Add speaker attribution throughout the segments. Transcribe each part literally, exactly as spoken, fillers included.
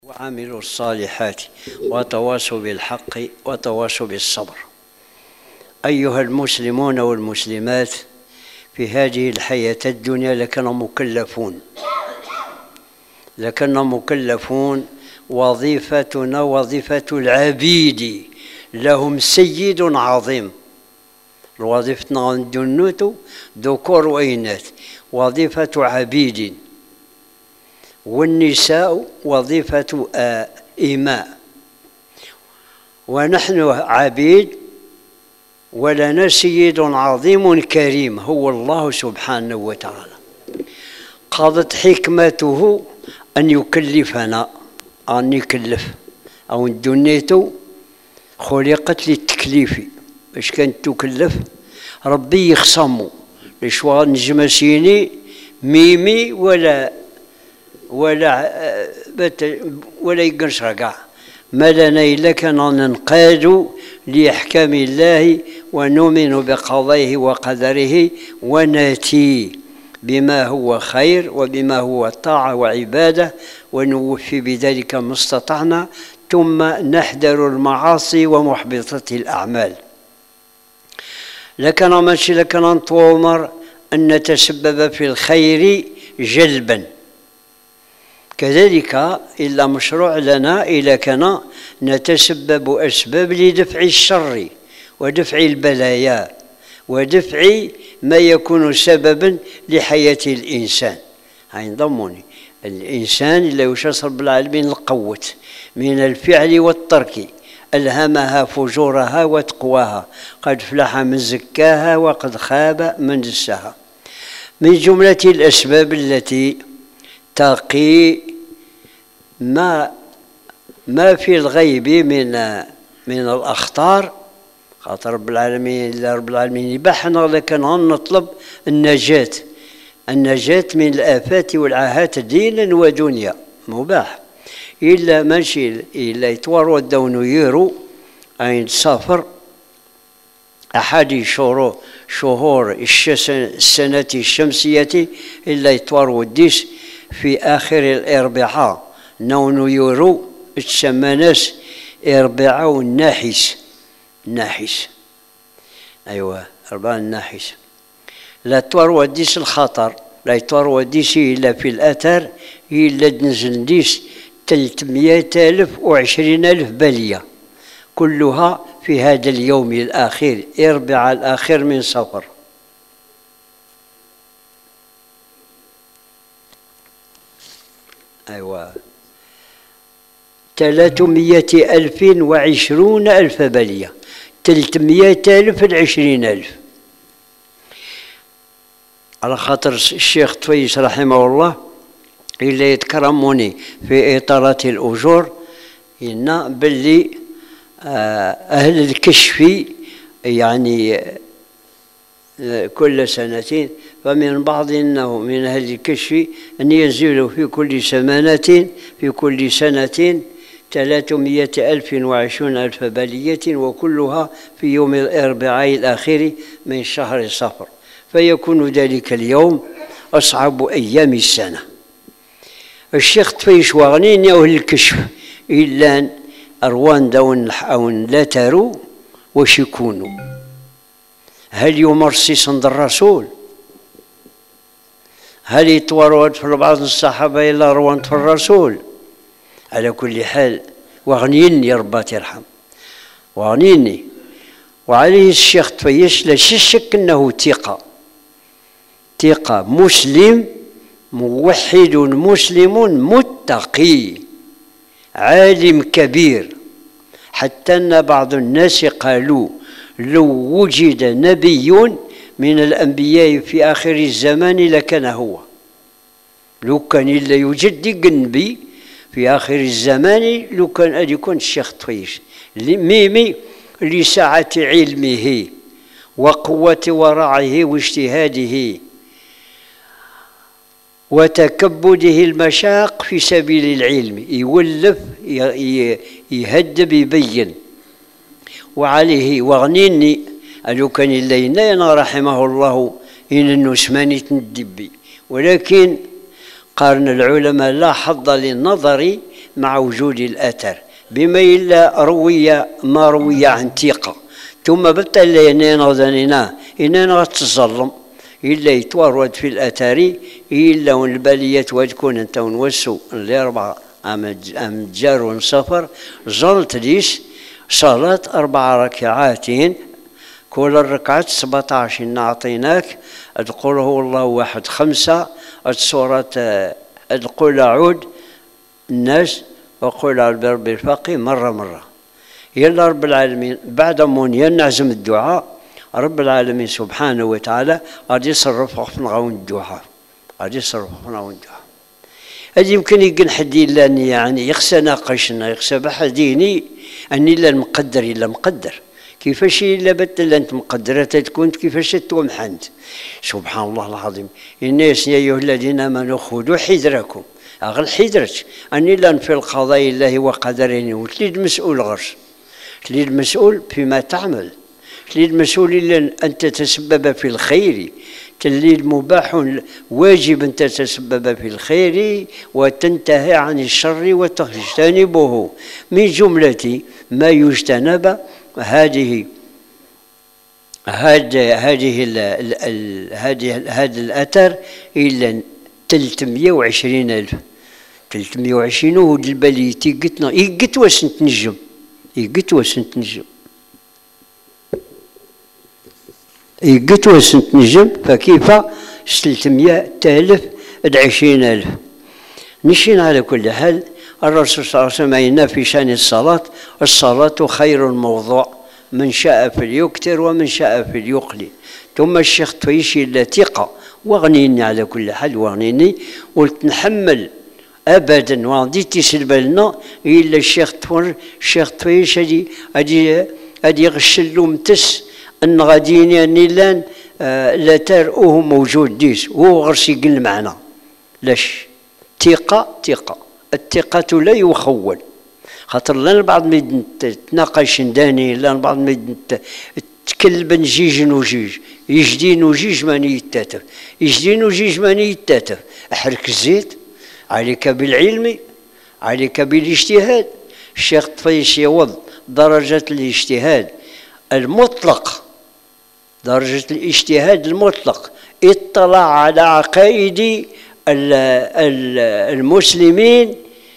Speaker 1: وعملوا الصالحات وتواصوا بالحق وتواصوا بالصبر. أيها المسلمون والمسلمات، في هذه الحياة الدنيا لكنا مكلفون لكنا مكلفون وظيفتنا وظيفة العبيد، لهم سيد عظيم. وظيفتنا الدنوت ذكور وإناث، وظيفة عبيد، والنساء وظيفة إماء، ونحن عبيد ولنا سيد عظيم كريم هو الله سبحانه وتعالى. قضت حكمته أن يكلفنا، أن يكلف أو الدنيا خلقت للتكليف. باش كانت تكلف ربي يخصمو لشوا نجم سيني ميمي ولا ولا ولا يقنصر كاع، ما لنا إلا كان ننقاد لأحكام الله ونؤمن بقضائه وقدره وناتي بما هو خير وبما هو طاعة وعبادة، ونوفي بذلك ما استطعنا، ثم نحذر المعاصي ومحبطات الأعمال. لكن ماشي لكن نتوامر أن نتسبب في الخير جلبا، كذلك إلا مشروع لنا إلا كان نتسبب أسباب لدفع الشر ودفع البلايا ودفع ما يكون سببا لحياة الإنسان. هاي انضموني الإنسان إلا يشاء رب العالمين القوت من الفعل والترك، ألهمها فجورها وتقواها، قد فلح من زكاها وقد خاب من دساها. من جملة الأسباب التي تقي ما ما في الغيب من من الأخطار، خاطر رب العالمين إلا رب العالمين يبحنا، لكن نطلب النجاة النجاة من الآفات والعاهات دينا ودنيا مباح، إلا ماشي إلا يتواروا الدون ييرو أين سافر أحد شهور شهور السنة الشمسية إلا يتواروا الديس في آخر الأربعاء نون يورو تسمى ناس أربعة والناحس الناحس أيوة أربعة الناحس. لا توروا ديس الخطر، لا توروا ديس إلا في الأثر إلا تنزل ديس ثلاثمائة ألف وعشرين ألف بلية، كلها في هذا اليوم الأخير أربعة الأخير من صفر. أيوة ثلاثمائة ألف وعشرون ألف بلية، ثلاثمائة ألف العشرين ألف. على خاطر الشيخ طفيس رحمه الله إلا يتكرموني في إطارات الأجور إن باللي أهل الكشف يعني كل سنتين، فمن بعض أنه من أهل الكشف أن ينزلوا في كل سمانة في كل سنة ثلاثمائة ألف وعشرون ألف بلية، وكلها في يوم الأربعاء الأخير من شهر صفر، فيكون ذلك اليوم أصعب أيام السنة. الشيخ طفيش واغنين أهل الكشف إلا أروان دون أو لا تروا وش يكونوا. هل يمرسي صند الرسول؟ هل يتورد في بعض الصحابة إلا روان في الرسول؟ على كل حال واغنيني يا ربي ترحم واغنيني. وعليه الشيخ طفيش لا شك أنه ثقة ثقة مسلم موحد مسلم متقي عالم كبير، حتى أن بعض الناس قالوا لو وجد نبي من الأنبياء في آخر الزمان لكان هو. لو كان إلا يوجد نبي في آخر الزمان لو كان أن يكون الشيخ طفيش ميمي لسعة علمه وقوة ورعه واجتهاده وتكبده المشاق في سبيل العلم، يولف يهدب يبين. وعليه واغنيني لو كان اللينا أنا رحمه الله إن النسماني تندبي، ولكن قارن العلماء لا حظ للنظر مع وجود الأثر بما إلا روي ما روي عن ثقة ثم بالتالي إننا غدانينا إننا غتظلم إلا يتورد في الأثر إلا والبالية وتكون أنت ونوسو اللي أربعة أم جار ونسافر زلت ليش صلاة أربع ركعات كل الركعات سبعتاش نعطيناك تقول هو الله واحد خمسة السورة تقول أعود الناس وقول على برب الفقي مرة مرة يلا رب العالمين بعد مون نعزم الدعاء رب العالمين سبحانه وتعالى غادي يصرف في نغاون الدعاء غادي يصرف في نغاون الدعاء هذه يمكن يقول حد إلا يعني يخسى ناقشنا يخسى بحديني أني لا مقدر إلا مقدر كيفاش إلا بت إلا أنت مقدرة تكون كيفاش تومحنت سبحان الله العظيم الناس يا أيها الذين آمنوا خذوا حذركم أغل حذرت أني لا في القضاء الله وقدره وتليد مسؤول غرس تليد مسؤول فيما تعمل تليد مسؤول إلا أن تتسبب في الخير تليد مباح واجب أن تتسبب في الخير وتنتهي عن الشر وتجتنبه من جملة ما يجتنب هذه هذه هذه هذه هذا الأثر إلا ثلاثمئة وعشرين ألف ثلاثمئة وعشرين ود البليتي قتنا يقت واش نتنجم يقت واش نتنجم يقت واش نتنجم فكيف ثلاثمئة ألف عشرين ألف نشين على كل حال الرسول صلى الله عليه وسلم في شأن الصلاة الصلاة خير موضوع من شاء فليكثر ومن شاء فليقلل ثم الشيخ تويشي لا ثقة واغنيني على كل حال واغنيني قلت نحمل ابدا وغادي تيسلب لنا الا الشيخ تور الشيخ تويش هادي هادي هادي غشلو متس ان غاديين نيلان آه لا ترؤوه موجود ديس هو غير يقل معنا لاش ثقة ثقة الثقة لا يخول خاطر لا البعض ما يتناقش داني لا البعض ما تكلب جيج وجيج يجدين وجيج ماني يتاتف يجدين وجيج ماني يتاتف احرك الزيت عليك بالعلم عليك بالاجتهاد الشيخ طفيش يوض درجة الاجتهاد المطلق درجة الاجتهاد المطلق اطلع على عقائد المسلمين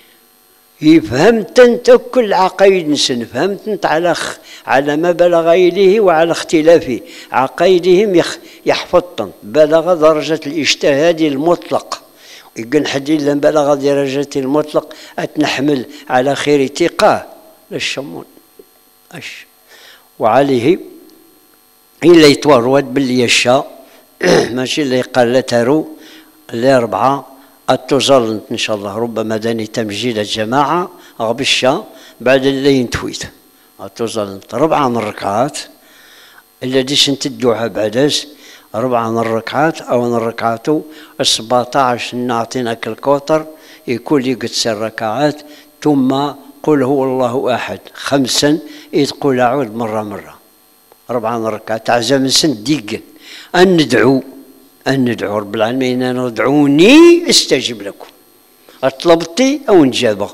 Speaker 1: فهمت انت كل عقائد نسن فهمت انت على على ما بلغ اليه وعلى اختلاف عقائدهم يحفظن بلغ درجه الاجتهاد المطلق يقول حد الا بلغ درجه المطلق اتنحمل على خير ثقه للشمون اش وعليه الا يتورد باللي يشاء ماشي اللي قال لا ترو اللي اربعه التظل ان شاء الله ربما داني تمجيد الجماعه غبشا بعد الليل تويت التظل ربعه من الركعات الذي سنت الدعاء بعدس ربعه من الركعات او من الركعات سبعطاش نعطيناك الكوتر يكون لي قد سر ركعات ثم قل هو الله احد خمسا تقول اعود مره مره ربعه من الركعات عزم سن ديق ان ندعو أن ندعو رب العالمين أن ادعوني استجب لكم أطلبتي أو نجابة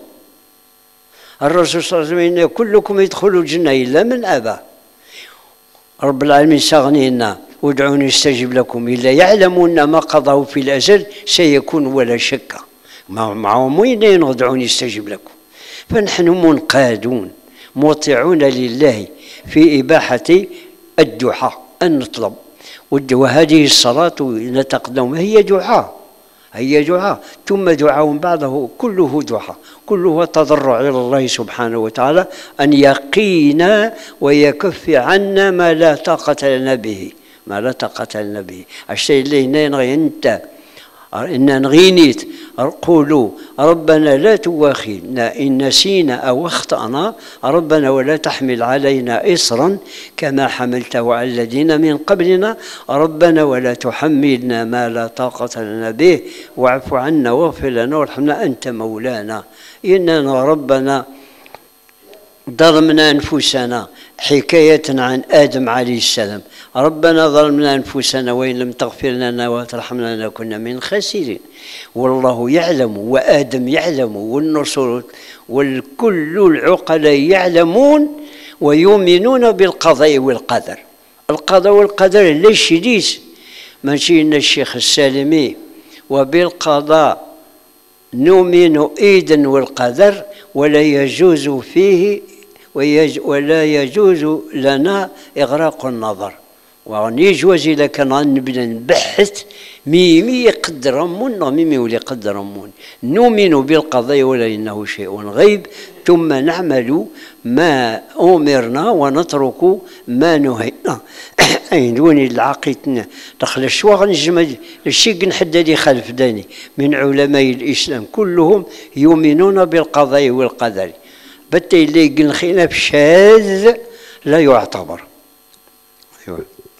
Speaker 1: الرسول صلى الله عليه وسلم كلكم يدخلوا الجنة إلا من أبى رب العالمين ساغنينا وادعوني استجب لكم إلا يعلمون ما قضوا في الأزل سيكون ولا شك معهم وين ادعوني استجب لكم فنحن منقادون مطيعون لله في إباحة الدعاء أن نطلب وهذه الصلاة نتقدم هي دعاء هي دعاء ثم دعاء بعده كله دعاء كله تضرع إلى الله سبحانه وتعالى أن يقينا ويكف عنا ما لا طاقة لنا به ما لا طاقة لنا به الشيء اللي هنا أنت إن نغينيت قولوا ربنا لا تواخذنا إن نسينا أو أخطأنا ربنا ولا تحمل علينا إصرا كما حملته على الذين من قبلنا ربنا ولا تحملنا ما لا طاقة لنا به واعف عنا واغفر لنا وارحمنا أنت مولانا إننا ربنا ظلمنا أنفسنا حكاية عن آدم عليه السلام. ربنا ظلمنا أنفسنا وإن لم تغفر لنا وترحمنا لنكن من الخاسرين. والله يعلم وآدم يعلم والنصر والكل العقلاء يعلمون ويؤمنون بالقضاء والقدر. القضاء والقدر ليش يديس ماشي إن الشيخ السالمي وبالقضاء نؤمن إيدا والقدر ولا يجوز فيه ولا يجوز لنا إغراق النظر. ونيجوز إذا كان نبدا نبحث ميمي يقدر أمون ميمي ولا يقدر أمون. نؤمن بالقضاء ولا إنه شيء غيب ثم نعمل ما أمرنا ونترك ما نهينا. أين دوني العقيدة دخل الشواغ نجمد الشيء نحدد خلف داني من علماء الإسلام كلهم يؤمنون بالقضاء والقدر. بتي اللي يقول خلاف شاذ لا يعتبر. أيوة.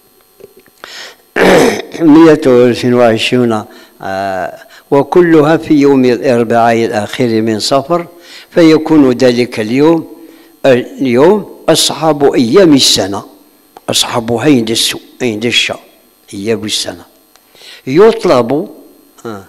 Speaker 1: مئة وعشرين آه وكلها في يوم الأربعاء الأخير من صفر فيكون ذلك اليوم اليوم أصحاب أيام السنة. أصحابها عند السوء عند الشاء أيام السنة. يطلب آه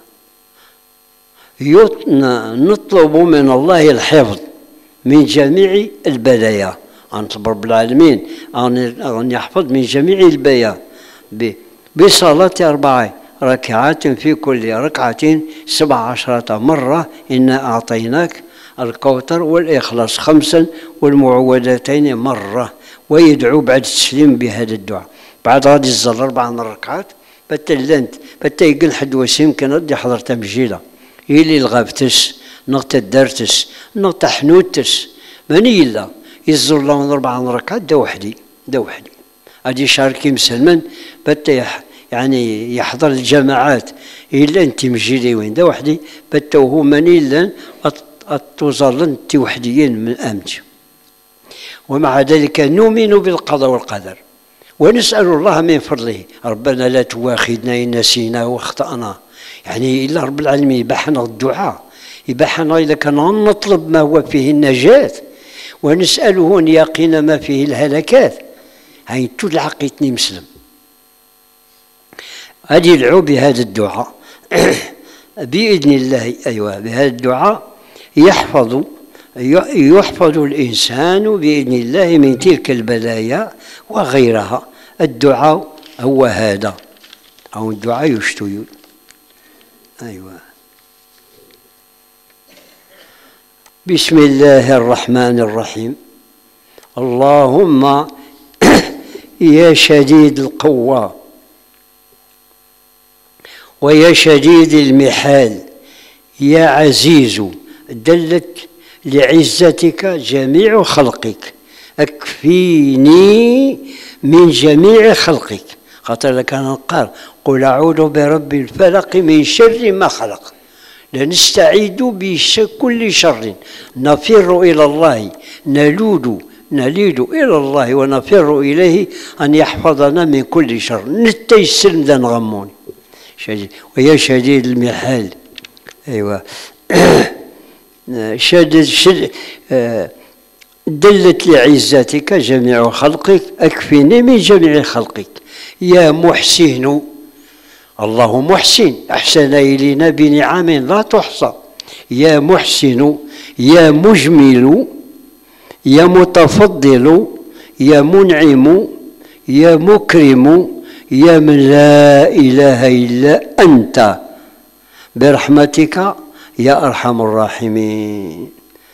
Speaker 1: نطلب من الله الحفظ من جميع البلايا. نطلب رب العالمين أن يحفظ من جميع البلايا بصلاة أربع ركعات في كل ركعة سبع عشرة مرة إنا أعطيناك الكوثر والإخلاص خمسا والمعوذتين مرة. ويدعو بعد التسليم بهذا الدعاء. بعد غادي الزل أربع ركعات بتلنت بتا يقول حد وسيم كان ردي حضرت مجيلة يلي الغابتس نقطة دارتس نقطة حنوتس ماني إلا يزر الله أربع ركعات دا وحدي دا وحدي غادي يشاركي مسلمان بتا يعني يحضر الجماعات إلا أنت مجيلي وين دا وحدي بتا وهو ماني إلا أتوزر أنت وحديين من أمتي. ومع ذلك نؤمن بالقضاء والقدر ونسأل الله من فضله ربنا لا تواخذنا إن نسينا واخطأنا. يعني إلا رب العالمين يبحنا الدعاء يبحنا إذا كان نطلب ما هو فيه النجاة ونسأله أن يقينا ما فيه الهلكات. هاي تود عقيدتني مسلم هذه يدعو بهذا الدعاء بإذن الله. أيوة بهذا الدعاء يحفظ يحفظ الإنسان بإذن الله من تلك البلايا وغيرها. الدعاء هو هذا أو الدعاء يشتوي. أيوة. بسم الله الرحمن الرحيم. اللهم يا شديد القوة ويا شديد المحال يا عزيز دلت لعزتك جميع خلقك أكفيني من جميع خلقك. خاطر كان قال قل أعوذ برب الفلق من شر ما خلق. لنستعيد بكل شر نفر إلى الله نلود نليد إلى الله ونفر إليه أن يحفظنا من كل شر. نتيسر ذا نغمون ويا شديد المحال. أيوة. شدد شد دلت لعزتك جميع خلقك أكفني من جميع خلقك. يا محسن الله محسن أحسن إلينا بنعم لا تحصى. يا محسن يا مجمل يا متفضل يا منعم يا مكرم يا من لا إله إلا أنت برحمتك يا أرحم الراحمين.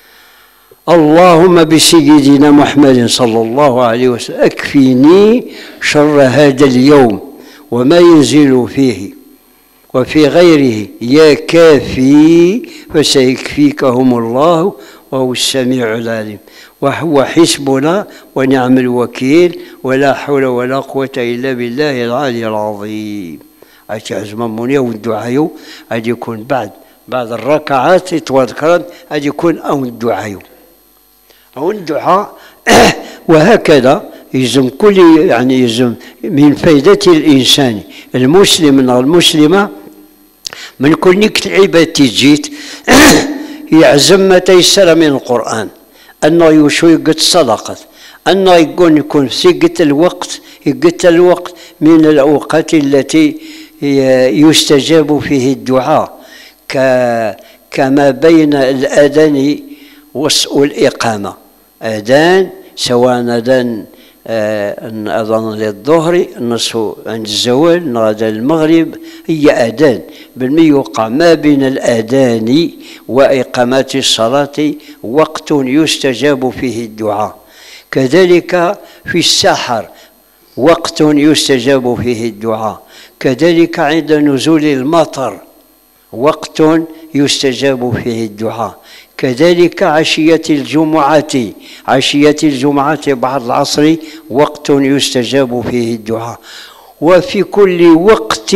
Speaker 1: اللهم بسيدنا محمد صلى الله عليه وسلم أكفيني شر هذا اليوم وما ينزل فيه وفي غيره يا كافي فسيكفيكهم الله وهو السميع العليم وهو حسبنا ونعم الوكيل ولا حول ولا قوة إلا بالله العلي العظيم. أتعزم مني والدعاء أن يكون بعد بعد الركعات تذكرت أن يكون أو الدعاء أو الدعاء وهكذا يلزم كل يعني يلزم من فائدة الإنسان المسلم المسلمة من كل نكت العبادة جيت يعزم ما تيسر من القرآن أنه يشوي قد صدقت، أنه يكون يكون في قت الوقت قت الوقت من الأوقات التي يستجاب فيه الدعاء، كما بين الأذان والإقامة. أذان سواء أذان أذان للظهر نصف عند الزوال أذان المغرب هي أذان، بل يوقع ما بين الأذان وإقامة الصلاة وقت يستجاب فيه الدعاء. كذلك في السحر وقت يستجاب فيه الدعاء، كذلك عند نزول المطر وقت يستجاب فيه الدعاء، كذلك عشية الجمعة عشية الجمعة بعد العصر وقت يستجاب فيه الدعاء. وفي كل وقت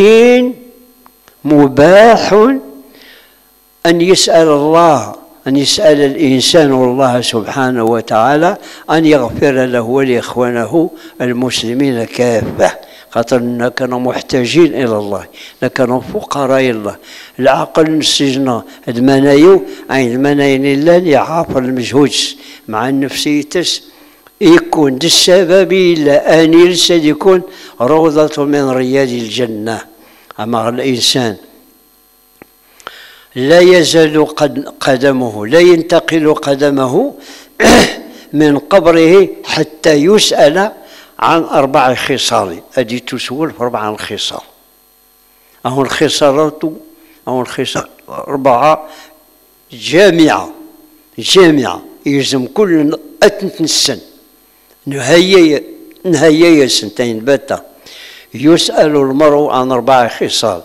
Speaker 1: مباح أن يسأل الله أن يسأل الإنسان الله سبحانه وتعالى أن يغفر له ولإخوانه المسلمين كافة، خاطر كانوا محتاجين إلى الله، كانوا فقراء الله. العقل نسجنا المنايو عين المناين الله اللي عافر المجهود مع النفسيتس يكون السبب إلا أن يلسد يكون روضة من رياض الجنة. أما الإنسان لا يزال قدمه لا ينتقل قدمه من قبره حتى يسأل عن أربع خصال. أدي تسول في أربع خصال، أهو الخصالات أهو الخصال أربعة جامعة جامعة يلزم كل أتنسن نهاية نهاية سنتين باتا يسأل المرء عن أربع خصال: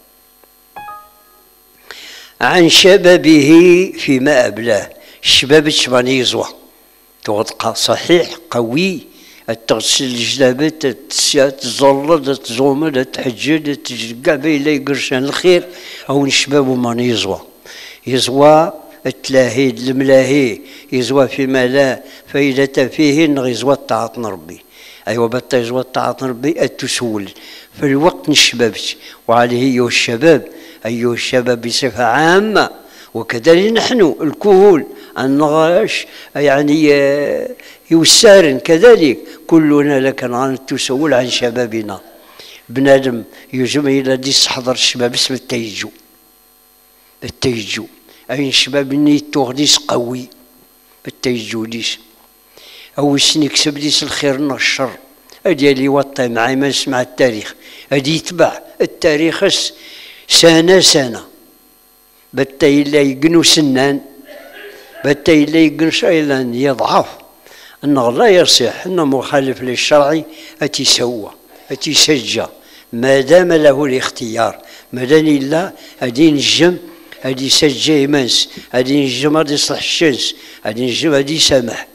Speaker 1: عن شبابه فيما أبلاه، الشباب تشباني يزوى توضق صحيح قوي، تغسل الجلابات تزلط تزومل تحجد تجقع بين لا يقرشان الخير، أو الشباب ما يزوى يزوى التلاهي الملاهي يزوى فيما لا فائدة فيه يزوى طاعة ربي. أيوة بطا يزوى طاعة ربي التسول في الوقت الشباب، وعليه أيها الشباب أيها الشباب بصفة عامة، وكذلك نحن الكهول النغاش يعني يسارن كذلك كلنا لكن عن التسول عن شبابنا. بنادم يجمع إلى ديس حضر الشباب اسم التيجو التيجو أي الشباب نيتو ديس قوي التيجو ديس أو سنيك سب ديس الخير من الشر أدي اللي يوطي معي ما نسمع التاريخ أدي يتبع التاريخ سنة سنة بتاي لا يقنو سنان بتاي لا يقن شيئا يضعف أنه لا يصح أنه مخالف للشرع أتي سوى أتي سجى ما دام له الاختيار، ما دام إلا أدي نجم أدي سجى إمانس أدي نجم أدي يصلح الشمس أدي نجم أدي سمح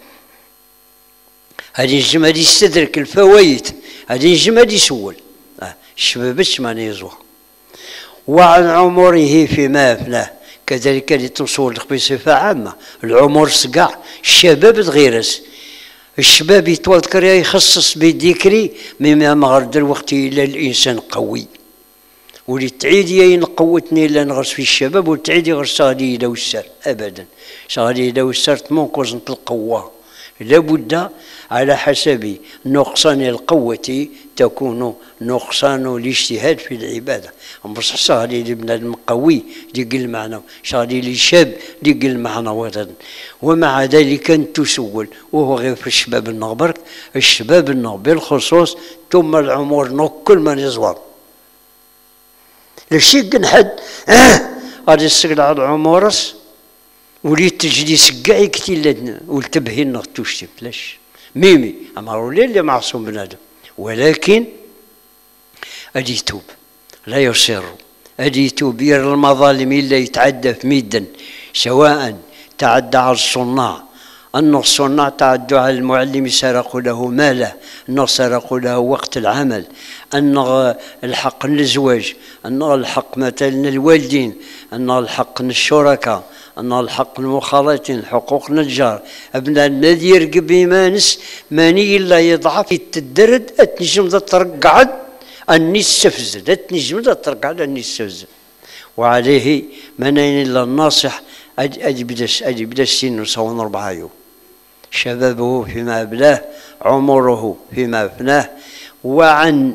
Speaker 1: أدي نجم أدي يستدرك الفوائد أدي نجم أدي يسول الشباب ما يزوى. وعن عمره فيما أفناه كذلك لتصور بصفة عامة العمر سقع الشباب تغيرس الشباب يتذكر يخصص بالذكر مما مغرد الوقت إلى الإنسان قوي ولي تعيد ين قوتني إلا نغرس في الشباب وتعيد يغرس غادي يداو السر أبدا غادي يداو السر تمنقص القوة لابد على حسب نقصان القوة تكون نقصان الاجتهاد في العبادة. بصح شغالي لبنادم قوي ديك المعنى شغالي لي شاب ديك المعنى وطن. ومع ذلك تسول وهو غير في الشباب النغبرك الشباب النغ بالخصوص ثم العمر نو كل من يزور لشي قنحد غادي يسقل على العمورس وليت تجلس كاع كتير والتبهين نغتوشتي فلاش ميمي اما رولي اللي معصوم بنادم ولكن ادي يتوب لا يصر ادي يتوب يرى المظالم الا يتعدى في ميدا سواء تعدى على الصناع أن الصناع تعدوا على المعلم سرقوا له ماله، أن سرقوا له وقت العمل، أن الحق للزواج، أن الحق مثلا الوالدين، أن الحق الشركاء، أن الحق المخالطين، حقوق الجار، أبناء الذي يرقب بمانس ماني إلا يضعف يتدرد أتنجم ذا ترقعد أني السفزد أتنجم ذا ترقعد أني السفزد. وعليه منين إلا الناصح أجي بدس أجي بدس سين وصون أربعة يوم شبابه فيما أبلاه، عمره فيما أفناه، وعن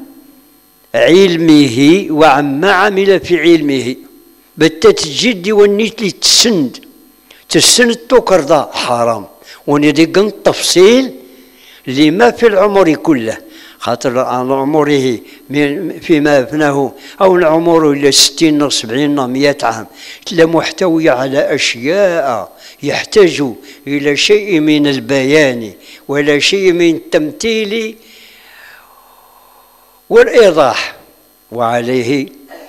Speaker 1: علمه وعن ما عمل في علمه. بالتتجد والنيت اللي تسند تسند توكر ذا حرام، وندق التفصيل لما في العمر كله، خاطر عن عمره فيما أفناه أو العمر إلى ستين أو سبعين أو مئة عام، تلا محتوية على أشياء يحتاج إلى شيء من البيان ولا شيء من التمثيل والإيضاح، وعليه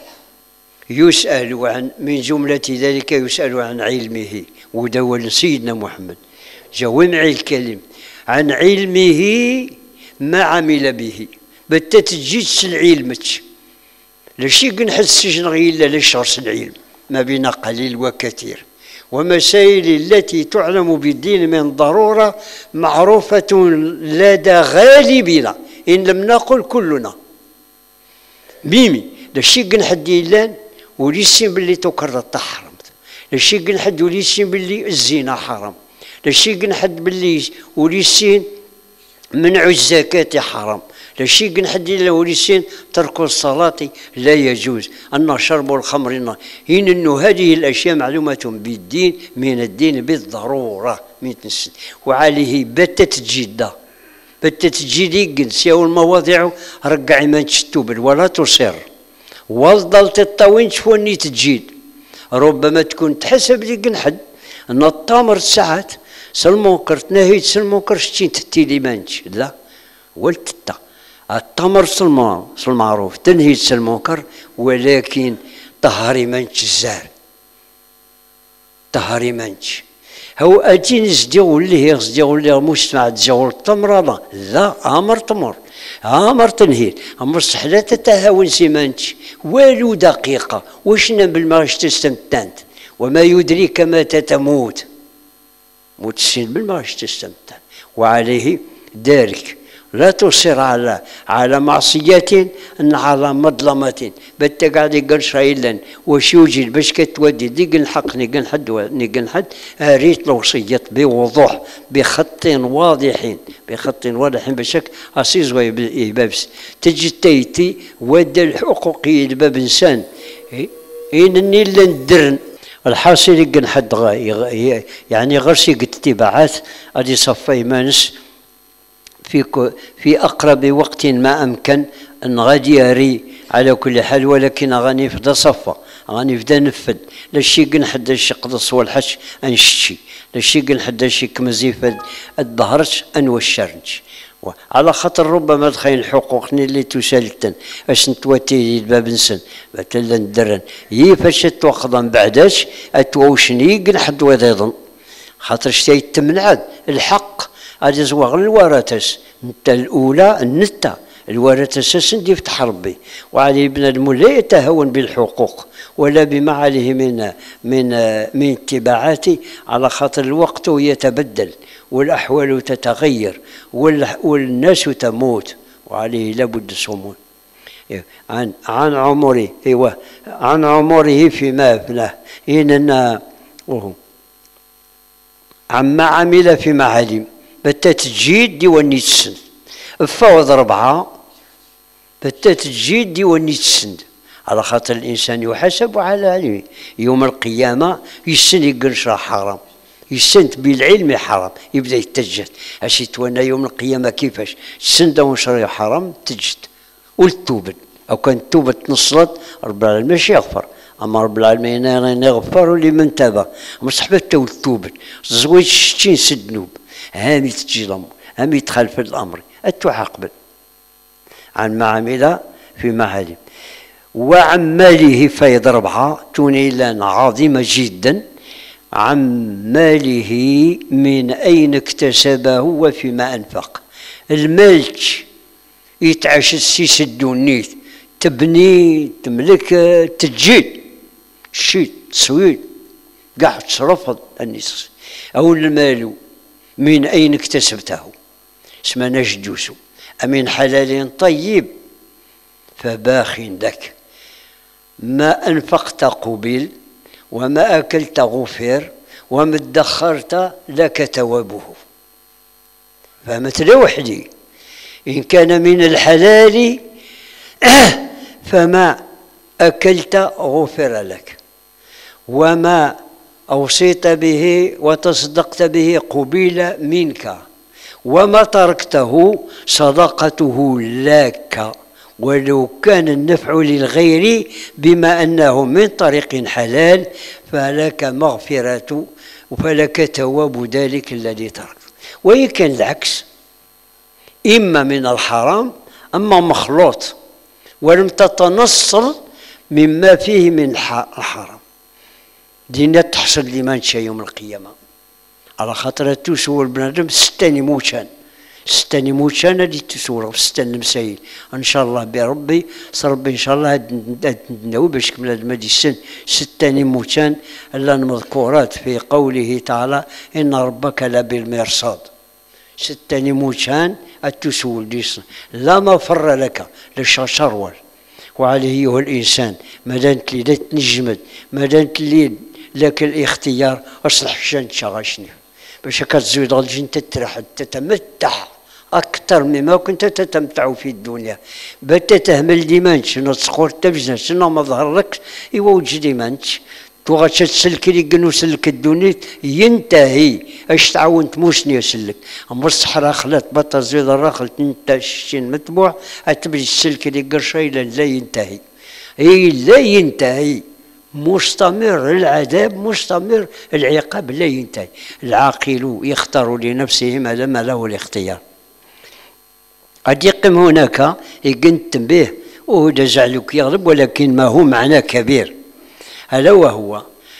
Speaker 1: يسأل عن من جملة ذلك يسأل عن علمه. ودول سيدنا محمد جوامع الكلم عن علمه ما عمل به، بالتتجيج العلمك لشي نحس السجن إلا لشرس العلم ما بين قليل وكثير، ومسائل التي تعلم بالدين من ضرورة معروفة لدى غالبنا إن لم نقل كلنا. ميمي لشي نحد إلا وليسين باللي تكرر حرام، لشي نحد وليسين باللي الزنا حرام، لشي نحد باللي وليسين منع الزكاة حرام، لشي نحد إلا وليسين ترك الصلاة لا يجوز، أن شرب الخمر إن إنه هذه الأشياء معلومة بالدين من الدين بالضرورة من تنسد. وعليه بتت جدة بتت جدي جنسية والمواضيع رجع ما تشتوبل ولا تصر وظلت الطوين شفوني تجيد، ربما تكون تحسب لي قنحد أن التمر ساعات سلمونكر تناهيد سلمونكر شتين تتيلي مانش لا ولتتا التمر سلمان سلمعروف تنهيد سلمونكر، ولكن طهري مانش الزار طهري مانش هو أجين زديغول ليه زديغول ليه مجتمع تزاول التمر لا لا أمر تمر أمر تنهيد أمر صحلة تتهاون سيمانش والو دقيقة وشنا بالماش تستمتنت وما يدريك متى تموت موت السين بالماش تستمتن. وعليه ذلك لا تصر على على معصية أن على مظلمة بتا قاعد يقول شايلا واش يوجد باش كتودي ديك الحق نيقن حد نيقن حد ريت الوصية بوضوح بخط واضحين بخط واضحين بشكل أسيز ويبابس تجي تيتي ود الحقوقي لباب إنسان إنني لندرن الحاصل يقن حد يعني غرسي قد اتباعات غادي صفي مانس في في أقرب وقت ما أمكن أن غادي يري على كل حال، ولكن غاني فدا صفا غاني فدا نفد لاشي قنحد شي قدص والحش أنشتي لاشي قنحد شي كمزيف الظهرش أنوشرنش، على خاطر ربما تخيل حقوقني اللي تسالتن اش نتواتي الباب نسن مثلا ندرن هي فاش توخض من بعداش اتوشني قنحد وذيضن خاطر شتي تمنعد الحق غادي زواغ الورثس نتا الاولى النتا الورث اساسا يفتح ربي، وعليه بنادم لا يتهاون بالحقوق ولا بما عليه من من من اتباعات، على خاطر الوقت يتبدل والاحوال تتغير والناس تموت، وعليه لابد صمود. عن عن عمره ايوه عن عمره فيما افناه اننا عما عمل فيما علم بالتتجيد ديواني تسند فوض ربعه بالتتجيد ديواني تسند، على خاطر الانسان يحاسب على علمه يوم القيامه يسن يقرش حرام يسند بالعلم حرام يبدا يتجد اش يتوانا يوم القيامه كيفاش سند ونشري حرام تجد والتوبت او كان توبت نصلت رب العالمين ماشي يغفر، اما رب العالمين يغفر لمن تاب مصحبته والتوبت زويج ستين سد نوب هامي تجي الامر هامي يدخل في الامر اتعاقب عن ما عمل فيما علم. وعن ماله فيض ربحه تونيلا عظيمه جدا، عن ماله من اين اكتسبه وفيما انفق. الملك يتعاش السيس الدونيت تبني تملك تجيد شي تسويد قاعد تصرفض الناس او المال من اين اكتسبته اسمه نجدوس امن حلال طيب فباخ لك ما انفقت قبل وما اكلت غفر وما ادخرت لك ثوابه. فهمت لوحدي. إن كان من الحلال فما أكلت غفر لك، وما أوصيت به وتصدقت به قبل منك، وما تركته صدقته لك، ولو كان النفع للغير بما أنه من طريق حلال فلك مغفرة فلك ثواب ذلك الذي ترك. وإن كان العكس، إما من الحرام أما مخلوط ولم تتنصل مما فيه من الحرام، دينا تحصل لمن شيء يوم القيامة. على خاطر تسول بنادم ستاني موشان ستاني موشان اللي تسول ستاني مسايل ان شاء الله بربي صربي ان شاء الله ندعو باش كمل هاد السن ستاني موشان الا المذكورات في قوله تعالى ان ربك لبالمرصاد. ستاني موشان التسول ديس لا مفر لك للشرول. وعليه ايها الانسان ما دامت لي لا تنجمد ما دامت لي لك الاختيار اصلح شان تشغشني باش كتزيد الجن تترح تتمتع اكثر مما كنت تتمتع في الدنيا. بات تهمل ديمانش شنو تسخور تبجنا شنو ما ظهر لك ايوا وجد ديمانش توغا تسلك لي كنو سلك الدنيا ينتهي اش تعاونت موشني سلك اما الصحراء خلات بطا زيد الرخل انت الشين متبوع اتبج السلك لي قرشي لا ينتهي اي لا ينتهي مستمر العذاب مستمر العقاب لا ينتهي. العاقل يختار لنفسه ما دام له الاختيار. قد يقم هناك يقنت به وهو جعلك يغلب ولكن ما هو معنى كبير ألا وهو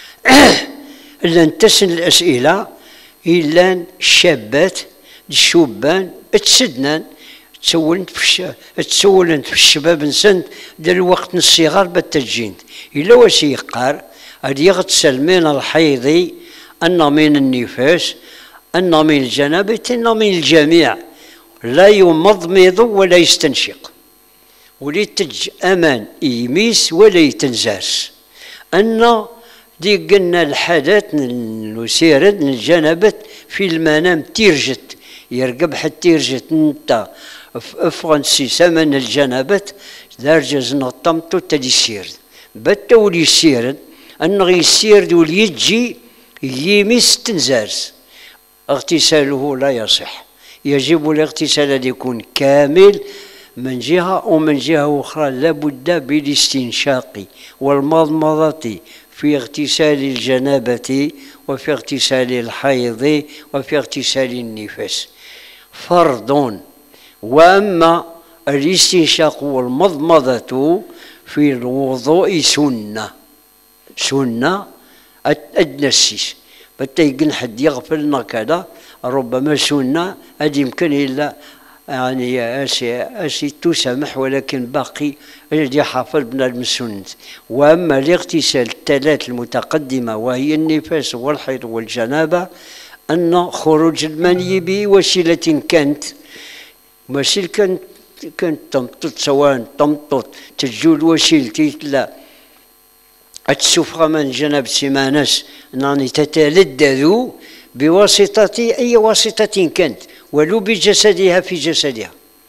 Speaker 1: لن تسن الأسئلة إلا الشابات الشبان تسدنان تسولنت في تسولنت في الشباب نسن ديال الوقت الصغار بالتجينت إلا واش يقار غادي يغتسل من الحيض أن من النفاس أن من الجنابة أن من الجميع لا يمضمض ولا يستنشق وليتج أمان يميس ولا يتنزاس أن دي قلنا الحدث نسيرد الجنابة في المنام تيرجت يرقب حتى يرجت انت فرنسي سمن الجنابة درجة نطمتو تدي السيرد بتا ولي السيرد أنه يسيرد ولي يجي يميس تنزارس اغتساله لا يصح. يجب الاغتسال أن يكون كامل من جهة ومن جهة أخرى لابد بالاستنشاق والمضمضة في اغتسال الجنابة وفي اغتسال الحيض وفي اغتسال النفاس فرض. وأما الاستنشاق والمضمضة في الوضوء سنة سنة أدنسيس بتيقن حد يغفلنا كذا ربما سنة هذه يمكن إلا يعني أشي أشي تسمح ولكن باقي الذي حافظ بنا المسنة. وأما الاغتسال الثلاث المتقدمة وهي النفاس والحيض والجنابة أن خروج المني بوسيلة كانت وسيلة كانت كانت تمطط سواء تمطط تجول وسيلتي لا السفرة من جناب سيمانس أنني تتلذذ بواسطة أي واسطة كانت ولو بجسدها في جسدها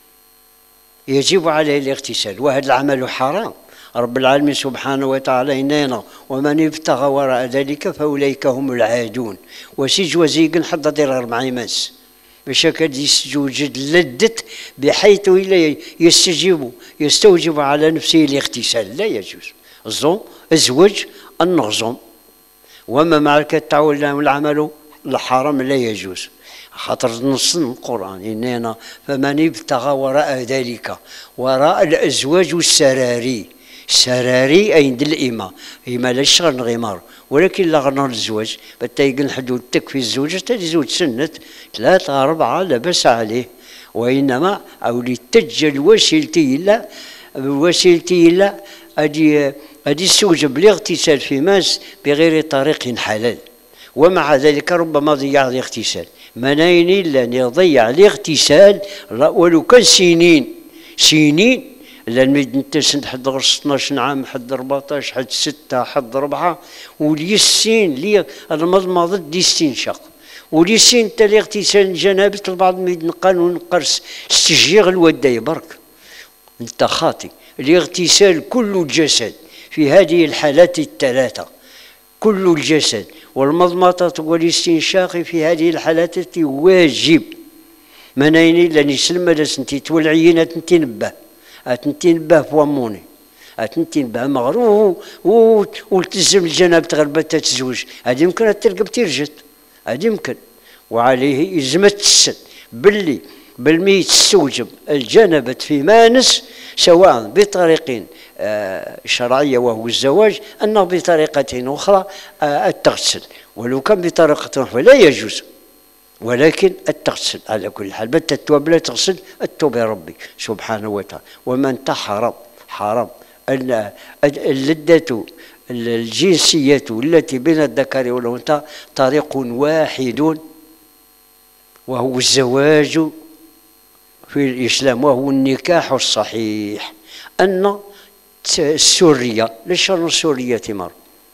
Speaker 1: يجب عليه الاغتسال. وهذا العمل حرام. رب العالمين سبحانه وتعالى إننا ومن ابتغى وراء ذلك فأولئك هم العادون. وسيج وزيق حتى دير أربع ماس بشكل يوجد لذة بحيث لا يستجيب يستوجب على نفسه الاغتسال لا يجوز. الظن الزوج النغزم وما معك التعاون والعمل الحرام لا يجوز. خاطر نص القرآن إننا فمن ابتغى وراء ذلك وراء الأزواج والسراري سراري أي عند الإمة إما لا يشغل غمار ولكن لا غنى الزواج بتيقن حدود تكفي الزوجة تزوج سنة ثلاثة أربعة لا بأس عليه. وإنما أولي تجل وسيلتي إلا وسيلتي إلا أدي أدي استوجب الاغتسال في ماس بغير طريق حلال. ومع ذلك ربما ضيع الاغتسال منين إلا أن يضيع الاغتسال ولو كان سنين سنين لأن أنت سنت حد غرس اثناش عام حد أربعطاش حد ستة حد أربعة ولي السين لي المضمضة دي استنشاق وليسين انت الاغتسال الجنابة البعض ما يتنقل ونقر استجيغ الوداي برك، انت خاطي. الاغتسال كل الجسد في هذه الحالات الثلاثة، كل الجسد، والمضمضة والاستنشاق في هذه الحالات واجب. منايني لاني سلمى لسنتي تولعينا تنتنبه تنتنبه فواموني تنتنبه مغروه والتزم الجنابة تغلبة تتزوج، هذه يمكن ترقب ترجت، هذه يمكن. وعليه يلزم تسن باللي بالميت تستوجب الجنبة في مانس، سواء بطريق شرعية وهو الزواج، أنه بطريقة أخرى التغسل، ولو كان بطريقة أخرى لا يجوز، ولكن التغسل على كل حال. بت التواب لا تغسل التوب يا ربي سبحانه وتعالى. ومن انت حرام حرام اللذة الجنسية التي بين الذكر والأنثى طريق واحد وهو الزواج في الإسلام، وهو النكاح الصحيح. أن السورية لشر السورية مر،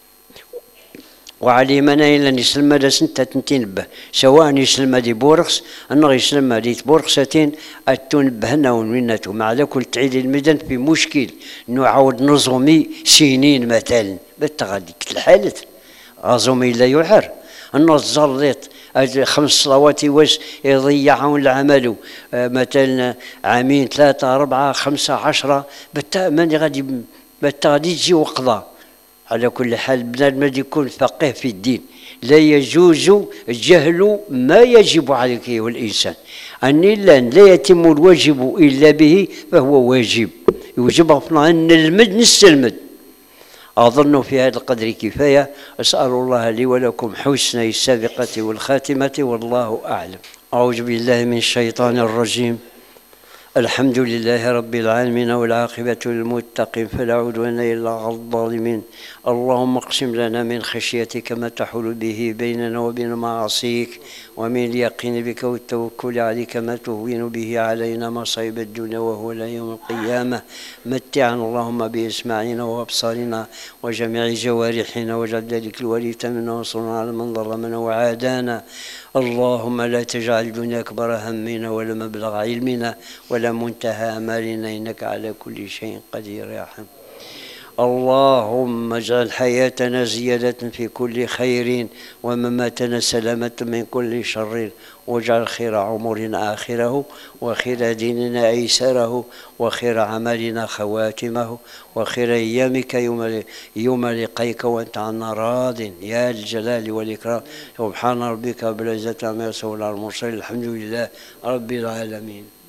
Speaker 1: وعلي منا إلا نسلم هذا سنتا تنتنبه، سواء يسلم هذه بورخس أنه يسلم هذه بورخستين التنبهنا ونويناتو مع كل تعيد المدن في مشكل نعاود نظمي سنين مثلا بالتغادي الحالة أظمي لا يعر أنه الزريط خمس صلوات واش يضيعون العمل مثلا عامين ثلاثة أربعة خمسة عشرة بالتأمن غادي بالتغادي تجي وقضاء. على كل حال بنادم يكون فقيه في الدين، لا يجوز جهل ما يجب عليك أيها الإنسان. أني لن لا يتم الواجب إلا به فهو واجب، يوجب أن نلمد نستلمد. أظن في هذا القدر كفاية. أسأل الله لي ولكم حسن السابقة والخاتمة، والله أعلم. أعوذ بالله من الشيطان الرجيم. الحمد لله رب العالمين والعاقبة للمتقين فلا عدوان إلا على الظالمين. اللهم اقسم لنا من خشيتك ما تحول به بيننا وبين معاصيك، ومن اليقين بك والتوكل عليك ما تهون به علينا مصائب الدنيا وهو يوم القيامة. متعنا اللهم بأسماعنا وأبصارنا وجميع جوارحنا، واجعل ذلك الوريث منا وانصرنا على من ظلمنا وعادانا. اللهم لا تجعل الدنيا أكبر همنا ولا مبلغ علمنا ولا منتهى أمالنا، إنك على كل شيء قدير يا حم. اللهم اجعل حياتنا زيادة في كل خير، ومماتنا سلامة من كل شر، واجعل خير عمرنا آخره، وخير ديننا أيسره، وخير عملنا خواتمه، وخير أيامك يوم يوم لقيك وأنت عنا راض يا الجلال والإكرام. سبحان ربك رب العزة عما يصفون، على المرسلين الحمد لله رب العالمين.